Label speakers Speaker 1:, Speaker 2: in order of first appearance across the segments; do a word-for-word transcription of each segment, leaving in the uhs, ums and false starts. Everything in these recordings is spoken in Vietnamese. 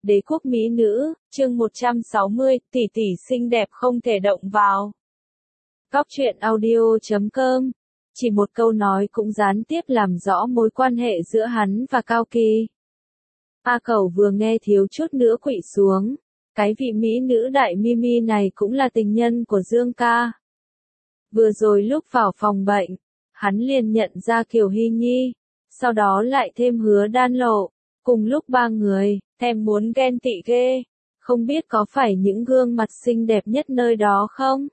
Speaker 1: Đế quốc mỹ nữ, chương một trăm sáu mươi, tỷ tỷ xinh đẹp không thể động vào. Góc truyện audio chấm com. Chỉ một câu nói cũng gián tiếp làm rõ mối quan hệ giữa hắn và Cao Kỳ. A Cẩu vừa nghe thiếu chút nữa quỵ xuống. Cái vị mỹ nữ đại Mimi này cũng là tình nhân của Dương ca. Vừa rồi lúc vào phòng bệnh, hắn liền nhận ra Kiều Hy Nhi, sau đó lại thêm Hứa Đan Lộ, cùng lúc ba người, thèm muốn ghen tị ghê, không biết có phải những gương mặt xinh đẹp nhất nơi đó không?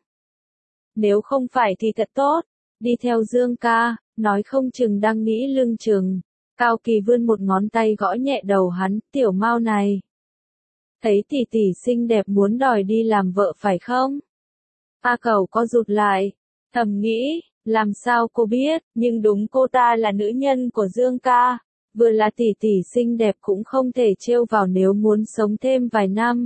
Speaker 1: Nếu không phải thì thật tốt, đi theo Dương ca, nói không chừng đang nghĩ lưng chừng. Cao Kỳ vươn một ngón tay gõ nhẹ đầu hắn, tiểu Mao này. Thấy tỷ tỷ xinh đẹp muốn đòi đi làm vợ phải không? A Cẩu co rụt lại, thầm nghĩ, làm sao cô biết, nhưng đúng cô ta là nữ nhân của Dương ca, vừa là tỷ tỷ xinh đẹp cũng không thể trêu vào nếu muốn sống thêm vài năm.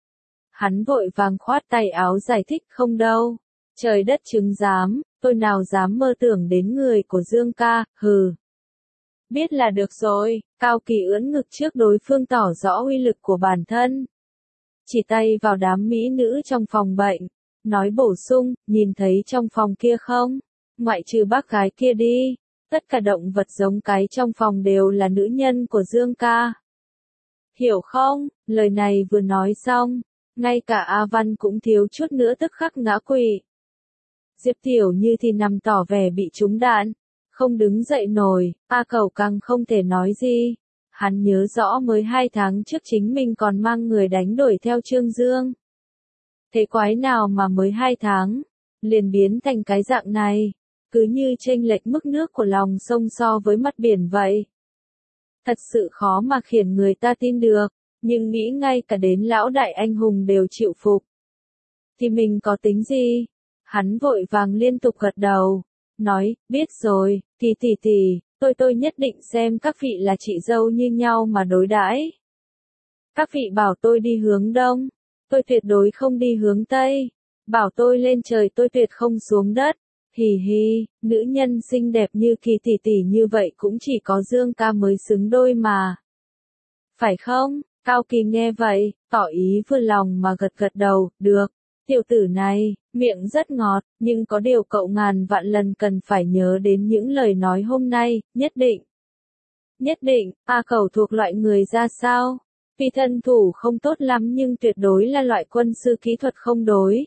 Speaker 1: Hắn vội vàng khoát tay áo giải thích không đâu, trời đất chứng giám, tôi nào dám mơ tưởng đến người của Dương ca, hừ. Biết là được rồi, Cao Kỳ ưỡn ngực trước đối phương tỏ rõ uy lực của bản thân. Chỉ tay vào đám mỹ nữ trong phòng bệnh, nói bổ sung, nhìn thấy trong phòng kia không? Ngoại trừ bác gái kia đi, tất cả động vật giống cái trong phòng đều là nữ nhân của Dương ca. Hiểu không? Lời này vừa nói xong, ngay cả A Văn cũng thiếu chút nữa tức khắc ngã quỵ. Diệp Tiểu Như thì nằm tỏ vẻ bị trúng đạn, không đứng dậy nổi, A Cẩu càng không thể nói gì. Hắn nhớ rõ mới hai tháng trước chính mình còn mang người đánh đuổi theo Trương Dương. Thế quái nào mà mới hai tháng, liền biến thành cái dạng này, cứ như chênh lệch mức nước của lòng sông so với mặt biển vậy. Thật sự khó mà khiến người ta tin được, nhưng nghĩ ngay cả đến lão đại anh hùng đều chịu phục. Thì mình có tính gì? Hắn vội vàng liên tục gật đầu, nói, biết rồi, thì tỷ tỷ, tôi tôi nhất định xem các vị là chị dâu như nhau mà đối đãi. Các vị bảo tôi đi hướng đông, tôi tuyệt đối không đi hướng tây, bảo tôi lên trời tôi tuyệt không xuống đất. Hì hì, nữ nhân xinh đẹp như Kỳ tỷ tỷ như vậy cũng chỉ có Dương ca mới xứng đôi mà. Phải không? Cao Kỳ nghe vậy, tỏ ý vừa lòng mà gật gật đầu, được. Tiểu tử này, miệng rất ngọt, nhưng có điều cậu ngàn vạn lần cần phải nhớ đến những lời nói hôm nay, nhất định. Nhất định, A Cẩu thuộc loại người ra sao? Vì thân thủ không tốt lắm nhưng tuyệt đối là loại quân sư kỹ thuật không đối.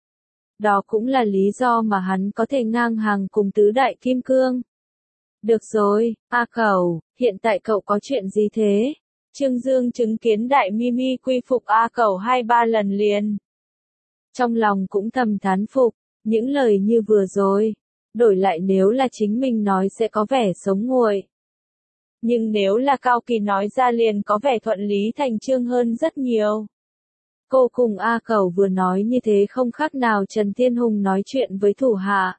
Speaker 1: Đó cũng là lý do mà hắn có thể ngang hàng cùng tứ đại kim cương. Được rồi, A Cẩu, hiện tại cậu có chuyện gì thế? Trương Dương chứng kiến đại Mimi quy phục A Cẩu hai ba lần liền. Trong lòng cũng thầm thán phục, những lời như vừa rồi, đổi lại nếu là chính mình nói sẽ có vẻ sống nguội. Nhưng nếu là Cao Kỳ nói ra liền có vẻ thuận lý thành chương hơn rất nhiều. Cô cùng A Cẩu vừa nói như thế không khác nào Trần Thiên Hùng nói chuyện với thủ hạ.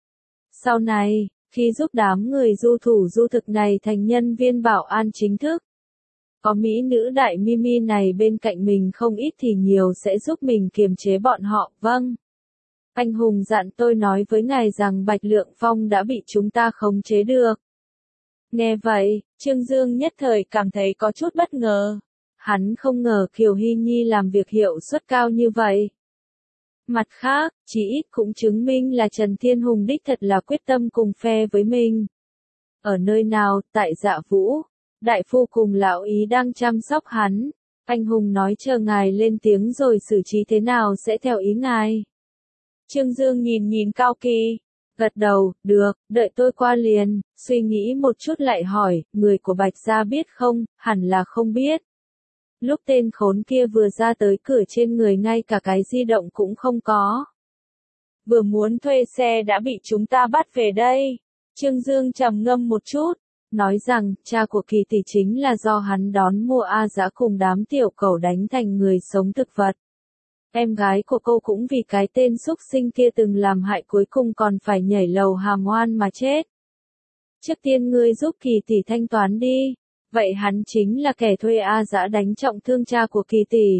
Speaker 1: Sau này, khi giúp đám người du thủ du thực này thành nhân viên bảo an chính thức, có mỹ nữ đại Mimi này bên cạnh mình không ít thì nhiều sẽ giúp mình kiềm chế bọn họ, vâng. Anh Hùng dặn tôi nói với ngài rằng Bạch Lượng Phong đã bị chúng ta khống chế được. Nghe vậy, Trương Dương nhất thời cảm thấy có chút bất ngờ. Hắn không ngờ Kiều Hy Nhi làm việc hiệu suất cao như vậy. Mặt khác, chỉ ít cũng chứng minh là Trần Thiên Hùng đích thật là quyết tâm cùng phe với mình. Ở nơi nào, tại Dạ Vũ, đại phu cùng lão ý đang chăm sóc hắn. Anh Hùng nói chờ ngài lên tiếng rồi xử trí thế nào sẽ theo ý ngài. Trương Dương nhìn nhìn Cao Kỳ, gật đầu, được, đợi tôi qua liền, suy nghĩ một chút lại hỏi, người của Bạch Gia biết không, hẳn là không biết. Lúc tên khốn kia vừa ra tới cửa trên người ngay cả cái di động cũng không có. Vừa muốn thuê xe đã bị chúng ta bắt về đây. Trương Dương trầm ngâm một chút, nói rằng cha của Kỳ tỷ chính là do hắn đón mua A Dã cùng đám tiểu cẩu đánh thành người sống thực vật. Em gái của cô cũng vì cái tên xúc sinh kia từng làm hại cuối cùng còn phải nhảy lầu hàm oan mà chết. Trước tiên ngươi giúp Kỳ tỷ thanh toán đi. Vậy hắn chính là kẻ thuê A Dã đánh trọng thương cha của Kỳ tỷ.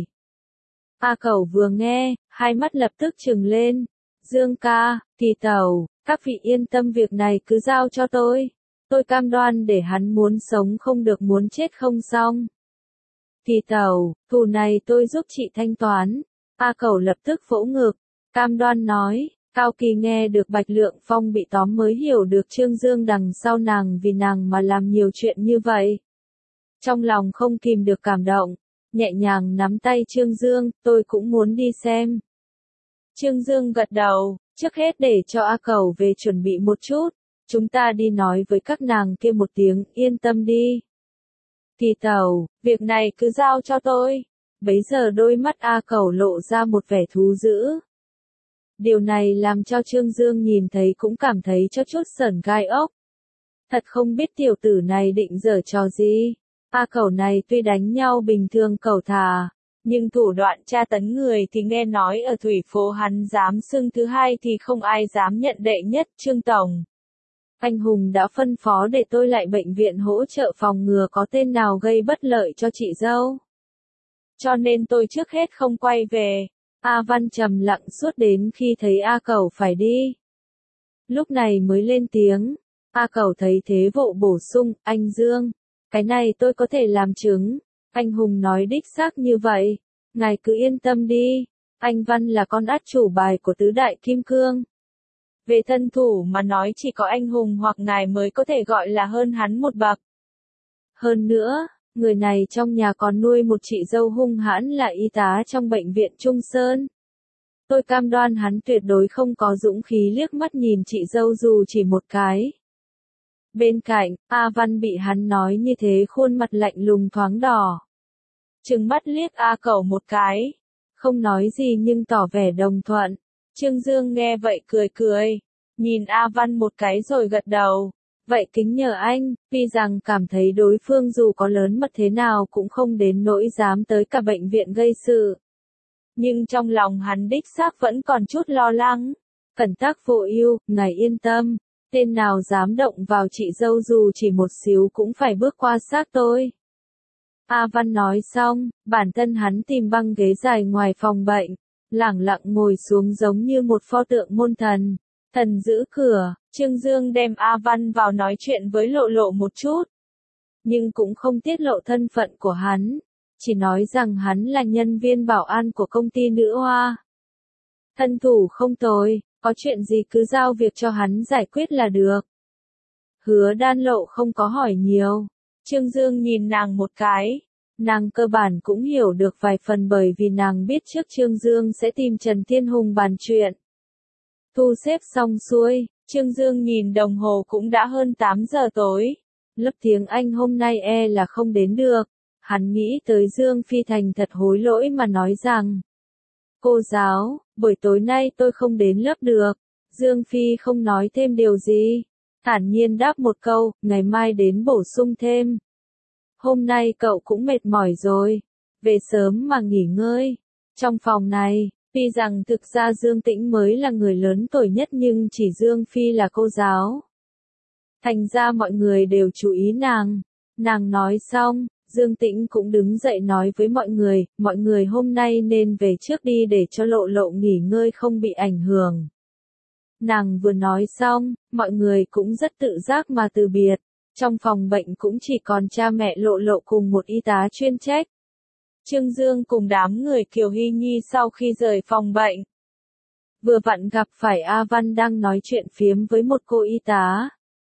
Speaker 1: A Cẩu vừa nghe, hai mắt lập tức trừng lên. Dương ca, Kỳ tẩu, các vị yên tâm việc này cứ giao cho tôi. Tôi cam đoan để hắn muốn sống không được muốn chết không xong. Thì Tàu, thù này tôi giúp chị thanh toán. A Cẩu lập tức vỗ ngực, cam đoan nói. Cao Kỳ nghe được Bạch Lượng Phong bị tóm mới hiểu được Trương Dương đằng sau nàng vì nàng mà làm nhiều chuyện như vậy. Trong lòng không kìm được cảm động, nhẹ nhàng nắm tay Trương Dương, tôi cũng muốn đi xem. Trương Dương gật đầu, trước hết để cho A Cẩu về chuẩn bị một chút, chúng ta đi nói với các nàng kia một tiếng, yên tâm đi. Thì Tàu, việc này cứ giao cho tôi. Bấy giờ đôi mắt A Cẩu lộ ra một vẻ thú dữ. Điều này làm cho Trương Dương nhìn thấy cũng cảm thấy cho chút sởn gai ốc. Thật không biết tiểu tử này định giở trò gì. A Cẩu này tuy đánh nhau bình thường cẩu thà, nhưng thủ đoạn tra tấn người thì nghe nói ở thủy phố hắn dám xưng thứ hai thì không ai dám nhận đệ nhất. Trương Tổng, anh Hùng đã phân phó để tôi lại bệnh viện hỗ trợ phòng ngừa có tên nào gây bất lợi cho chị dâu. Cho nên tôi trước hết không quay về. A Văn trầm lặng suốt đến khi thấy A Cẩu phải đi. Lúc này mới lên tiếng. A Cẩu thấy thế vội bổ sung, anh Dương, cái này tôi có thể làm chứng. Anh Hùng nói đích xác như vậy. Ngài cứ yên tâm đi. Anh Văn là con át chủ bài của tứ đại kim cương. Về thân thủ mà nói chỉ có anh Hùng hoặc ngài mới có thể gọi là hơn hắn một bậc. Hơn nữa, người này trong nhà còn nuôi một chị dâu hung hãn là y tá trong bệnh viện Trung Sơn. Tôi cam đoan hắn tuyệt đối không có dũng khí liếc mắt nhìn chị dâu dù chỉ một cái. Bên cạnh, A Văn bị hắn nói như thế khuôn mặt lạnh lùng thoáng đỏ. Trừng mắt liếc A Cẩu một cái. Không nói gì nhưng tỏ vẻ đồng thuận. Trương Dương nghe vậy cười cười. Nhìn A Văn một cái rồi gật đầu. Vậy kính nhờ anh, vì rằng cảm thấy đối phương dù có lớn mật thế nào cũng không đến nỗi dám tới cả bệnh viện gây sự. Nhưng trong lòng hắn đích xác vẫn còn chút lo lắng. Cẩn tắc vô ưu, ngài yên tâm. Tên nào dám động vào chị dâu dù chỉ một xíu cũng phải bước qua xác tôi. A Văn nói xong, bản thân hắn tìm băng ghế dài ngoài phòng bệnh, lẳng lặng ngồi xuống giống như một pho tượng môn thần. Thần giữ cửa, Trương Dương đem A Văn vào nói chuyện với Lộ Lộ một chút. Nhưng cũng không tiết lộ thân phận của hắn, chỉ nói rằng hắn là nhân viên bảo an của công ty Nữ Hoa. Thân thủ không tồi, có chuyện gì cứ giao việc cho hắn giải quyết là được. Hứa Đan Lộ không có hỏi nhiều. Trương Dương nhìn nàng một cái. Nàng cơ bản cũng hiểu được vài phần bởi vì nàng biết trước Trương Dương sẽ tìm Trần Thiên Hùng bàn chuyện. Thu xếp xong xuôi, Trương Dương nhìn đồng hồ cũng đã hơn tám giờ tối. Lớp tiếng Anh hôm nay e là không đến được. Hắn nghĩ tới Dương Phi Thành thật hối lỗi mà nói rằng. Cô giáo, buổi tối nay tôi không đến lớp được. Dương Phi không nói thêm điều gì. Thản nhiên đáp một câu, ngày mai đến bổ sung thêm. Hôm nay cậu cũng mệt mỏi rồi. Về sớm mà nghỉ ngơi. Trong phòng này, tuy rằng thực ra Dương Tĩnh mới là người lớn tuổi nhất nhưng chỉ Dương Phi là cô giáo. Thành ra mọi người đều chú ý nàng. Nàng nói xong, Dương Tĩnh cũng đứng dậy nói với mọi người, mọi người hôm nay nên về trước đi để cho Lộ Lộ nghỉ ngơi không bị ảnh hưởng. Nàng vừa nói xong, mọi người cũng rất tự giác mà từ biệt. Trong phòng bệnh cũng chỉ còn cha mẹ Lộ Lộ cùng một y tá chuyên trách. Trương Dương cùng đám người Kiều Hy Nhi sau khi rời phòng bệnh. Vừa vặn gặp phải A Văn đang nói chuyện phiếm với một cô y tá.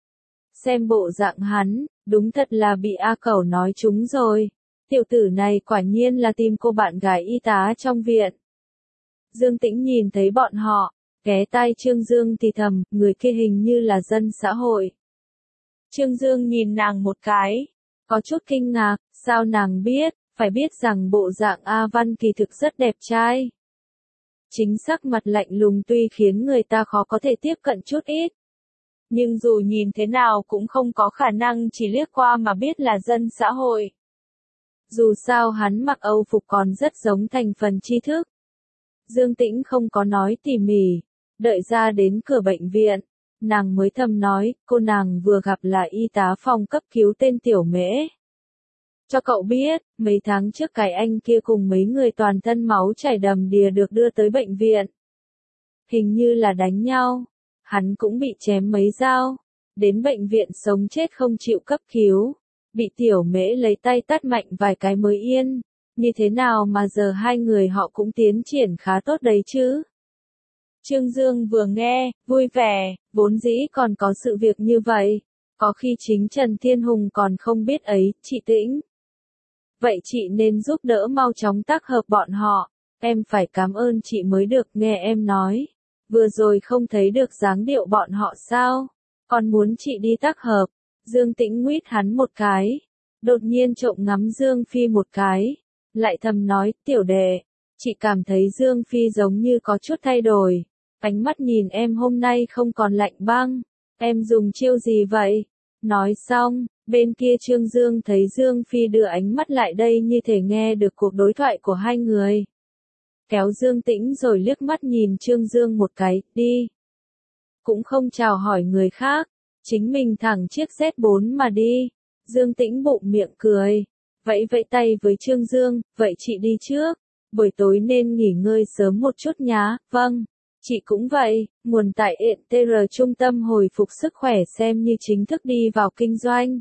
Speaker 1: Xem bộ dạng hắn, đúng thật là bị A Cẩu nói trúng rồi. Tiểu tử này quả nhiên là tìm cô bạn gái y tá trong viện. Dương Tĩnh nhìn thấy bọn họ, ghé tai Trương Dương thì thầm, người kia hình như là dân xã hội. Trương Dương nhìn nàng một cái, có chút kinh ngạc, sao nàng biết, phải biết rằng bộ dạng A Văn kỳ thực rất đẹp trai. Chính sắc mặt lạnh lùng tuy khiến người ta khó có thể tiếp cận chút ít. Nhưng dù nhìn thế nào cũng không có khả năng chỉ liếc qua mà biết là dân xã hội. Dù sao hắn mặc Âu phục còn rất giống thành phần tri thức. Dương Tĩnh không có nói tỉ mỉ, đợi ra đến cửa bệnh viện. Nàng mới thầm nói, cô nàng vừa gặp là y tá phòng cấp cứu tên Tiểu Mễ. Cho cậu biết, mấy tháng trước cái anh kia cùng mấy người toàn thân máu chảy đầm đìa được đưa tới bệnh viện. Hình như là đánh nhau, hắn cũng bị chém mấy dao, đến bệnh viện sống chết không chịu cấp cứu, bị Tiểu Mễ lấy tay tát mạnh vài cái mới yên. Như thế nào mà giờ hai người họ cũng tiến triển khá tốt đấy chứ? Trương Dương vừa nghe, vui vẻ, vốn dĩ còn có sự việc như vậy. Có khi chính Trần Thiên Hùng còn không biết ấy, chị Tĩnh. Vậy chị nên giúp đỡ mau chóng tác hợp bọn họ. Em phải cảm ơn chị mới được nghe em nói. Vừa rồi không thấy được dáng điệu bọn họ sao? Còn muốn chị đi tác hợp. Dương Tĩnh nguyết hắn một cái. Đột nhiên trộm ngắm Dương Phi một cái. Lại thầm nói, tiểu đệ. Chị cảm thấy Dương Phi giống như có chút thay đổi. Ánh mắt nhìn em hôm nay không còn lạnh băng. Em dùng chiêu gì vậy? Nói xong, bên kia Trương Dương thấy Dương Phi đưa ánh mắt lại đây như thể nghe được cuộc đối thoại của hai người. Kéo Dương Tĩnh rồi liếc mắt nhìn Trương Dương một cái, đi. Cũng không chào hỏi người khác, chính mình thẳng chiếc Z bốn mà đi. Dương Tĩnh bụng miệng cười, vẫy vẫy tay với Trương Dương, vậy chị đi trước, buổi tối nên nghỉ ngơi sớm một chút nhá, vâng. Chị cũng vậy, nguồn tại e tê rờ trung tâm hồi phục sức khỏe xem như chính thức đi vào kinh doanh.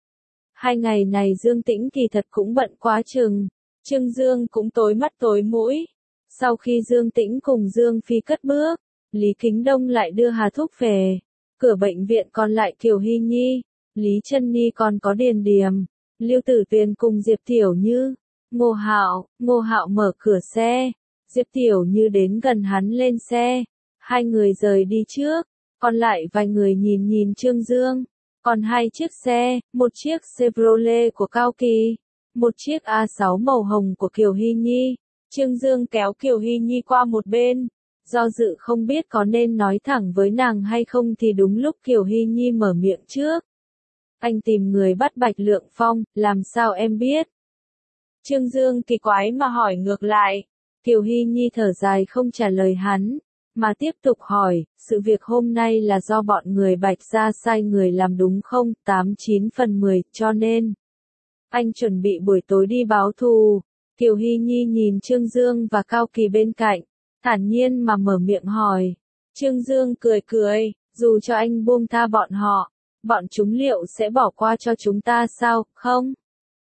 Speaker 1: Hai ngày này Dương Tĩnh kỳ thật cũng bận quá chừng, Trương Dương cũng tối mắt tối mũi. Sau khi Dương Tĩnh cùng Dương Phi cất bước, Lý Kính Đông lại đưa Hà Thúc về. Cửa bệnh viện còn lại Kiều Hy Nhi, Lý Trân Nhi còn có Điền Điềm, Lưu Tử Tuyền cùng Diệp Tiểu Như, Ngô Hạo, Ngô Hạo mở cửa xe. Diệp Tiểu Như đến gần hắn lên xe, hai người rời đi trước, còn lại vài người nhìn nhìn Trương Dương, còn hai chiếc xe, một chiếc Chevrolet của Cao Kỳ, một chiếc A sáu màu hồng của Kiều Hy Nhi. Trương Dương kéo Kiều Hy Nhi qua một bên, do dự không biết có nên nói thẳng với nàng hay không thì đúng lúc Kiều Hy Nhi mở miệng trước. Anh tìm người bắt Bạch Lượng Phong, làm sao em biết? Trương Dương kỳ quái mà hỏi ngược lại. Kiều Hy Nhi thở dài không trả lời hắn, mà tiếp tục hỏi, sự việc hôm nay là do bọn người Bạch gia sai người làm đúng không? tám chín phần mười, cho nên anh chuẩn bị buổi tối đi báo thù. Kiều Hy Nhi nhìn Trương Dương và Cao Kỳ bên cạnh, thản nhiên mà mở miệng hỏi. Trương Dương cười cười, dù cho anh buông tha bọn họ, bọn chúng liệu sẽ bỏ qua cho chúng ta sao, không?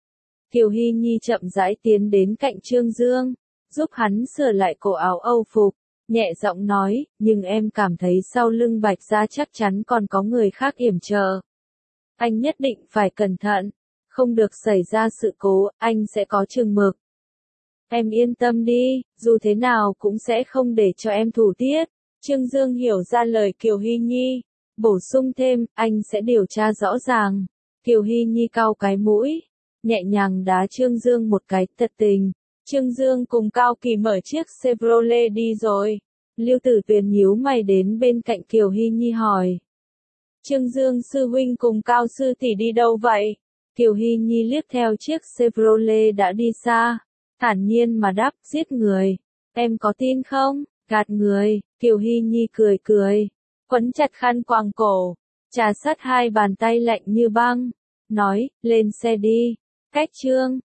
Speaker 1: Kiều Hy Nhi chậm rãi tiến đến cạnh Trương Dương, giúp hắn sửa lại cổ áo Âu phục, nhẹ giọng nói, nhưng em cảm thấy sau lưng Bạch gia chắc chắn còn có người khác yểm trợ. Anh nhất định phải cẩn thận, không được xảy ra sự cố, anh sẽ có chừng mực. Em yên tâm đi, dù thế nào cũng sẽ không để cho em thủ tiết. Trương Dương hiểu ra lời Kiều Hy Nhi, bổ sung thêm, anh sẽ điều tra rõ ràng. Kiều Hy Nhi cau cái mũi, nhẹ nhàng đá Trương Dương một cái, thật tình. Trương Dương cùng Cao Kỳ mở chiếc Chevrolet đi rồi. Lưu Tử Tuyền nhíu mày đến bên cạnh Kiều Hy Nhi hỏi. Trương Dương sư huynh cùng Cao sư tỷ đi đâu vậy? Kiều Hy Nhi liếc theo chiếc Chevrolet đã đi xa, thản nhiên mà đáp, giết người. Em có tin không? Gạt người. Kiều Hy Nhi cười cười, quấn chặt khăn quàng cổ, trà sát hai bàn tay lạnh như băng, nói, lên xe đi. Cách Trương